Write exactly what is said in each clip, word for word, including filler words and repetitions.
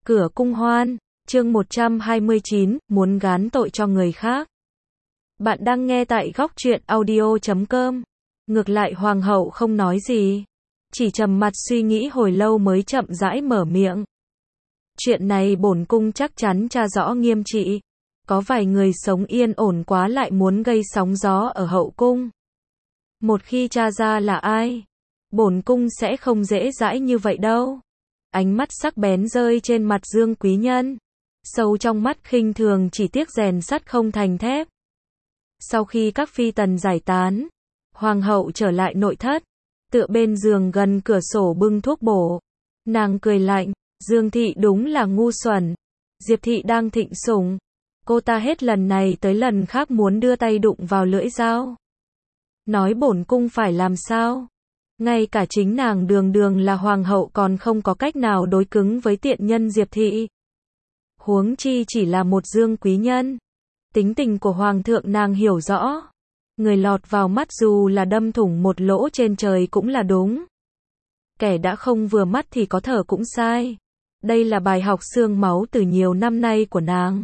Cửa cung hoan, chương một trăm hai mươi chín, muốn gán tội cho người khác. Bạn đang nghe tại góc truyện audio chấm com. Ngược lại hoàng hậu không nói gì, chỉ trầm mặt suy nghĩ hồi lâu mới chậm rãi mở miệng. Chuyện này bổn cung chắc chắn tra rõ nghiêm trị. Có vài người sống yên ổn quá lại muốn gây sóng gió ở hậu cung. Một khi tra ra là ai, bổn cung sẽ không dễ dãi như vậy đâu. Ánh mắt sắc bén rơi trên mặt Dương Quý Nhân. Sâu trong mắt khinh thường chỉ tiếc rèn sắt không thành thép. Sau khi các phi tần giải tán, hoàng hậu trở lại nội thất, tựa bên giường gần cửa sổ bưng thuốc bổ. Nàng cười lạnh, Dương thị đúng là ngu xuẩn. Diệp thị đang thịnh sủng, cô ta hết lần này tới lần khác muốn đưa tay đụng vào lưỡi dao. Nói bổn cung phải làm sao? Ngay cả chính nàng đường đường là hoàng hậu còn không có cách nào đối cứng với tiện nhân Diệp thị. Huống chi chỉ là một Dương Quý Nhân. Tính tình của hoàng thượng nàng hiểu rõ. Người lọt vào mắt dù là đâm thủng một lỗ trên trời cũng là đúng. Kẻ đã không vừa mắt thì có thở cũng sai. Đây là bài học xương máu từ nhiều năm nay của nàng.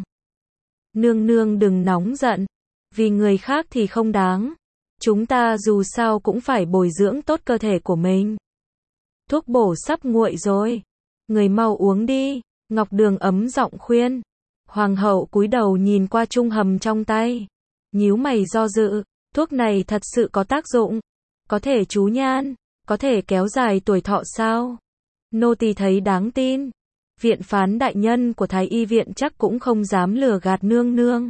Nương nương đừng nóng giận. Vì người khác thì không đáng. Chúng ta dù sao cũng phải bồi dưỡng tốt cơ thể của mình. Thuốc bổ sắp nguội rồi. Người mau uống đi. Ngọc Đường ấm giọng khuyên. Hoàng hậu cúi đầu nhìn qua chung hầm trong tay. Nhíu mày do dự. Thuốc này thật sự có tác dụng. Có thể chú nhan. Có thể kéo dài tuổi thọ sao? Nô tỳ thấy đáng tin. Viện phán đại nhân của Thái y viện chắc cũng không dám lừa gạt nương nương.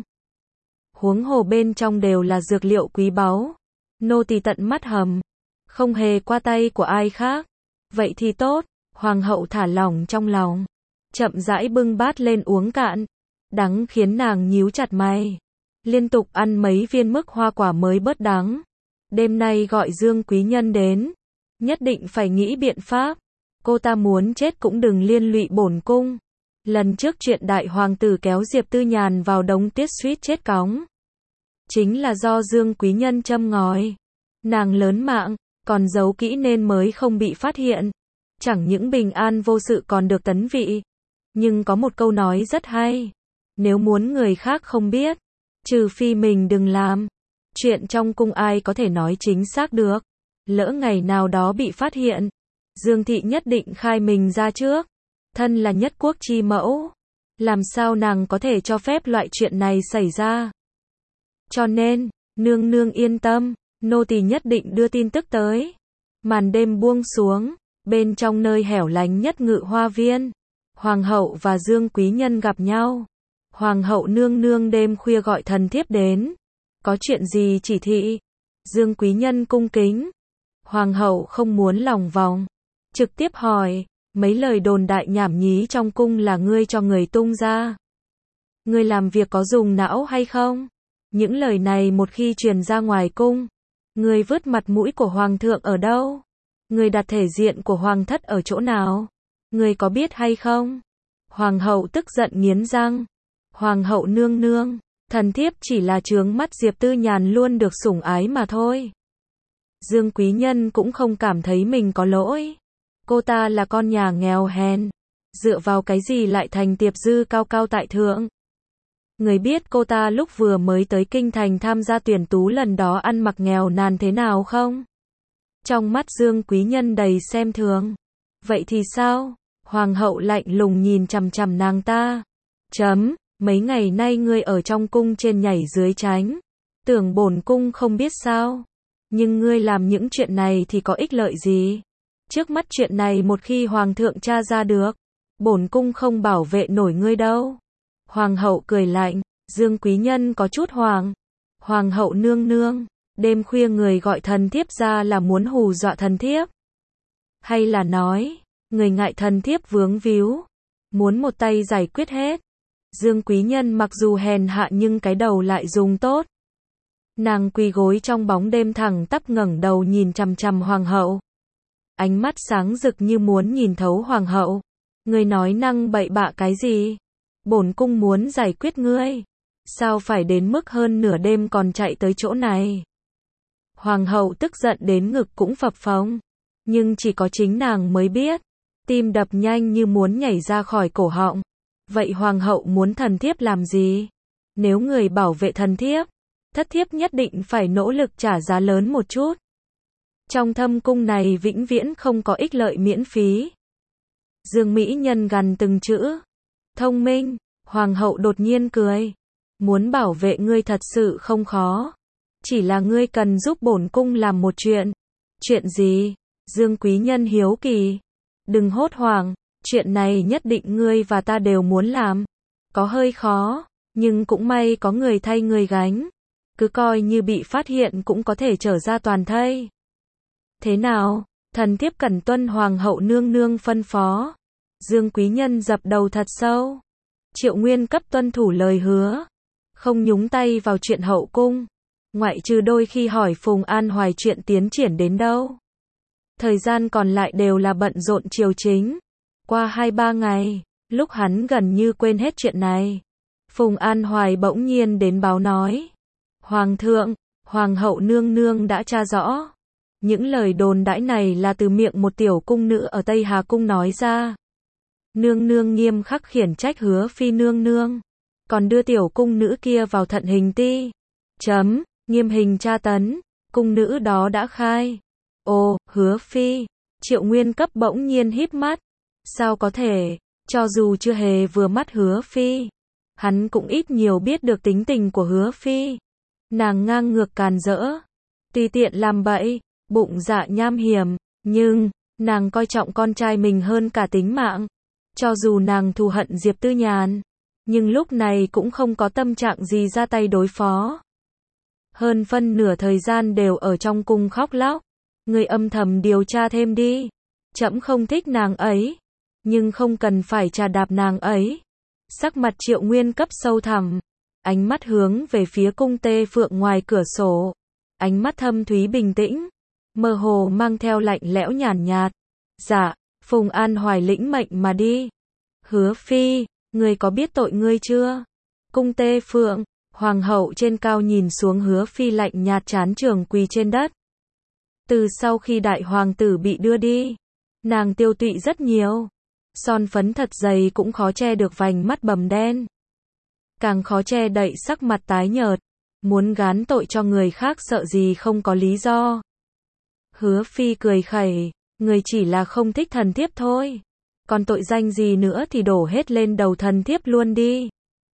Huống hồ bên trong đều là dược liệu quý báu. Nô tỳ tận mắt hầm. Không hề qua tay của ai khác. Vậy thì tốt. Hoàng hậu thả lỏng trong lòng. Chậm rãi bưng bát lên uống cạn. Đắng khiến nàng nhíu chặt mày. Liên tục ăn mấy viên mứt hoa quả mới bớt đắng. Đêm nay gọi Dương Quý Nhân đến. Nhất định phải nghĩ biện pháp. Cô ta muốn chết cũng đừng liên lụy bổn cung. Lần trước chuyện đại hoàng tử kéo Diệp Tư Nhàn vào đống tiết suýt chết cóng. Chính là do Dương Quý Nhân châm ngòi. Nàng lớn mạng, còn giấu kỹ nên mới không bị phát hiện. Chẳng những bình an vô sự còn được tấn vị. Nhưng có một câu nói rất hay. Nếu muốn người khác không biết, trừ phi mình đừng làm. Chuyện trong cung ai có thể nói chính xác được. Lỡ ngày nào đó bị phát hiện, Dương thị nhất định khai mình ra trước. Thân là nhất quốc chi mẫu. Làm sao nàng có thể cho phép loại chuyện này xảy ra. Cho nên, nương nương yên tâm, nô tỳ nhất định đưa tin tức tới. Màn đêm buông xuống, bên trong nơi hẻo lánh nhất Ngự Hoa Viên, hoàng hậu và Dương Quý Nhân gặp nhau. Hoàng hậu nương nương đêm khuya gọi thần thiếp đến. Có chuyện gì chỉ thị? Dương Quý Nhân cung kính. Hoàng hậu không muốn lòng vòng. Trực tiếp hỏi, mấy lời đồn đại nhảm nhí trong cung là ngươi cho người tung ra. Ngươi làm việc có dùng não hay không? Những lời này một khi truyền ra ngoài cung, ngươi vứt mặt mũi của hoàng thượng ở đâu? Ngươi đặt thể diện của hoàng thất ở chỗ nào? Ngươi có biết hay không? Hoàng hậu tức giận nghiến răng. Hoàng hậu nương nương, thần thiếp chỉ là chướng mắt Diệp Tư Nhàn luôn được sủng ái mà thôi. Dương Quý Nhân cũng không cảm thấy mình có lỗi. Cô ta là con nhà nghèo hèn. Dựa vào cái gì lại thành tiệp dư cao cao tại thượng? Người biết cô ta lúc vừa mới tới kinh thành tham gia tuyển tú lần đó ăn mặc nghèo nàn thế nào không? Trong mắt Dương Quý Nhân đầy xem thường. Vậy thì sao? Hoàng hậu lạnh lùng nhìn chằm chằm nàng ta. Chấm, mấy ngày nay ngươi ở trong cung trên nhảy dưới tránh. Tưởng bổn cung không biết sao? Nhưng ngươi làm những chuyện này thì có ích lợi gì? Trước mắt chuyện này một khi hoàng thượng tra ra được, bổn cung không bảo vệ nổi ngươi đâu. Hoàng hậu cười lạnh. Dương Quý Nhân có chút hoảng. Hoàng hậu nương nương, đêm khuya người gọi thần thiếp ra là muốn hù dọa thần thiếp? Hay là nói, người ngại thần thiếp vướng víu, muốn một tay giải quyết hết? Dương Quý Nhân mặc dù hèn hạ nhưng cái đầu lại dùng tốt. Nàng quỳ gối trong bóng đêm thẳng tắp ngẩng đầu nhìn chằm chằm hoàng hậu. Ánh mắt sáng rực như muốn nhìn thấu hoàng hậu. Ngươi nói năng bậy bạ cái gì? Bổn cung muốn giải quyết ngươi. Sao phải đến mức hơn nửa đêm còn chạy tới chỗ này? Hoàng hậu tức giận đến ngực cũng phập phồng. Nhưng chỉ có chính nàng mới biết. Tim đập nhanh như muốn nhảy ra khỏi cổ họng. Vậy hoàng hậu muốn thần thiếp làm gì? Nếu người bảo vệ thần thiếp, thất thiếp nhất định phải nỗ lực trả giá lớn một chút. Trong thâm cung này vĩnh viễn không có ích lợi miễn phí. Dương Mỹ Nhân gằn từng chữ. Thông minh, hoàng hậu đột nhiên cười. Muốn bảo vệ ngươi thật sự không khó. Chỉ là ngươi cần giúp bổn cung làm một chuyện. Chuyện gì? Dương Quý Nhân hiếu kỳ. Đừng hốt hoảng, chuyện này nhất định ngươi và ta đều muốn làm. Có hơi khó, nhưng cũng may có người thay ngươi gánh. Cứ coi như bị phát hiện cũng có thể trở ra toàn thây. Thế nào? Thần thiếp cần tuân hoàng hậu nương nương phân phó. Dương Quý Nhân dập đầu thật sâu. Triệu Nguyên cấp tuân thủ lời hứa. Không nhúng tay vào chuyện hậu cung. Ngoại trừ đôi khi hỏi Phùng An Hoài chuyện tiến triển đến đâu. Thời gian còn lại đều là bận rộn triều chính. Qua hai ba ngày, lúc hắn gần như quên hết chuyện này. Phùng An Hoài bỗng nhiên đến báo nói. Hoàng thượng, hoàng hậu nương nương đã tra rõ. Những lời đồn đãi này là từ miệng một tiểu cung nữ ở Tây Hà Cung nói ra. Nương nương nghiêm khắc khiển trách Hứa Phi nương nương. Còn đưa tiểu cung nữ kia vào thận hình ti. Chấm, nghiêm hình tra tấn. Cung nữ đó đã khai. Ồ, Hứa Phi. Triệu Nguyên cấp bỗng nhiên híp mắt. Sao có thể, cho dù chưa hề vừa mắt Hứa Phi. Hắn cũng ít nhiều biết được tính tình của Hứa Phi. Nàng ngang ngược càn rỡ. Tùy tiện làm bậy, bụng dạ nham hiểm. Nhưng, nàng coi trọng con trai mình hơn cả tính mạng. Cho dù nàng thù hận Diệp Tư Nhàn. Nhưng lúc này cũng không có tâm trạng gì ra tay đối phó. Hơn phân nửa thời gian đều ở trong cung khóc lóc. Người âm thầm điều tra thêm đi. Trẫm không thích nàng ấy. Nhưng không cần phải trà đạp nàng ấy. Sắc mặt Triệu Nguyên cấp sâu thẳm. Ánh mắt hướng về phía cung Tê Phượng ngoài cửa sổ. Ánh mắt thâm thúy bình tĩnh. Mơ hồ mang theo lạnh lẽo nhàn nhạt. Dạ, Phùng An Hoài lĩnh mệnh mà đi. Hứa Phi, ngươi có biết tội ngươi chưa? Cung Tê Phượng, hoàng hậu trên cao nhìn xuống Hứa Phi lạnh nhạt chán trường quỳ trên đất. Từ sau khi đại hoàng tử bị đưa đi, nàng tiêu tụy rất nhiều. Son phấn thật dày cũng khó che được vành mắt bầm đen. Càng khó che đậy sắc mặt tái nhợt. Muốn gán tội cho người khác sợ gì không có lý do. Hứa Phi cười khẩy, người chỉ là không thích thần thiếp thôi. Còn tội danh gì nữa thì đổ hết lên đầu thần thiếp luôn đi.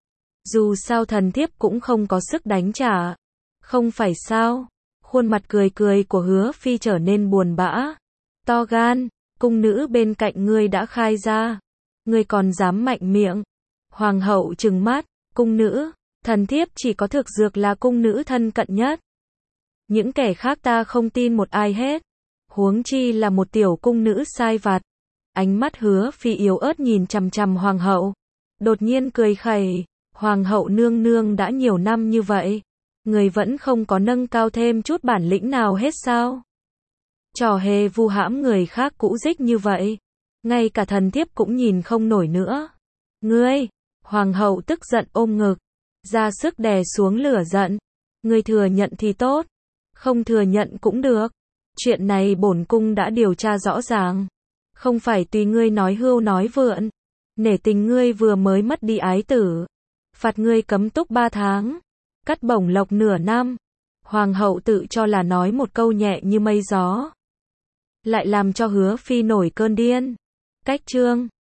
Dù sao thần thiếp cũng không có sức đánh trả. Không phải sao? Khuôn mặt cười cười của Hứa Phi trở nên buồn bã. To gan, cung nữ bên cạnh ngươi đã khai ra. Ngươi còn dám mạnh miệng. Hoàng hậu trừng mắt, cung nữ, thần thiếp chỉ có thực dược là cung nữ thân cận nhất. Những kẻ khác ta không tin một ai hết. Huống chi là một tiểu cung nữ sai vặt. Ánh mắt Hứa Phi yếu ớt nhìn chằm chằm hoàng hậu. Đột nhiên cười khẩy, hoàng hậu nương nương đã nhiều năm như vậy. Người vẫn không có nâng cao thêm chút bản lĩnh nào hết sao? Trò hề vu hãm người khác cũ dích như vậy. Ngay cả thần thiếp cũng nhìn không nổi nữa. Ngươi, hoàng hậu tức giận ôm ngực. Ra sức đè xuống lửa giận. Ngươi thừa nhận thì tốt. Không thừa nhận cũng được. Chuyện này bổn cung đã điều tra rõ ràng. Không phải tùy ngươi nói hưu nói vượn. Nể tình ngươi vừa mới mất đi ái tử. Phạt ngươi cấm túc ba tháng. Cắt bổng lộc nửa năm. Hoàng hậu tự cho là nói một câu nhẹ như mây gió. Lại làm cho Hứa Phi nổi cơn điên. Cách chương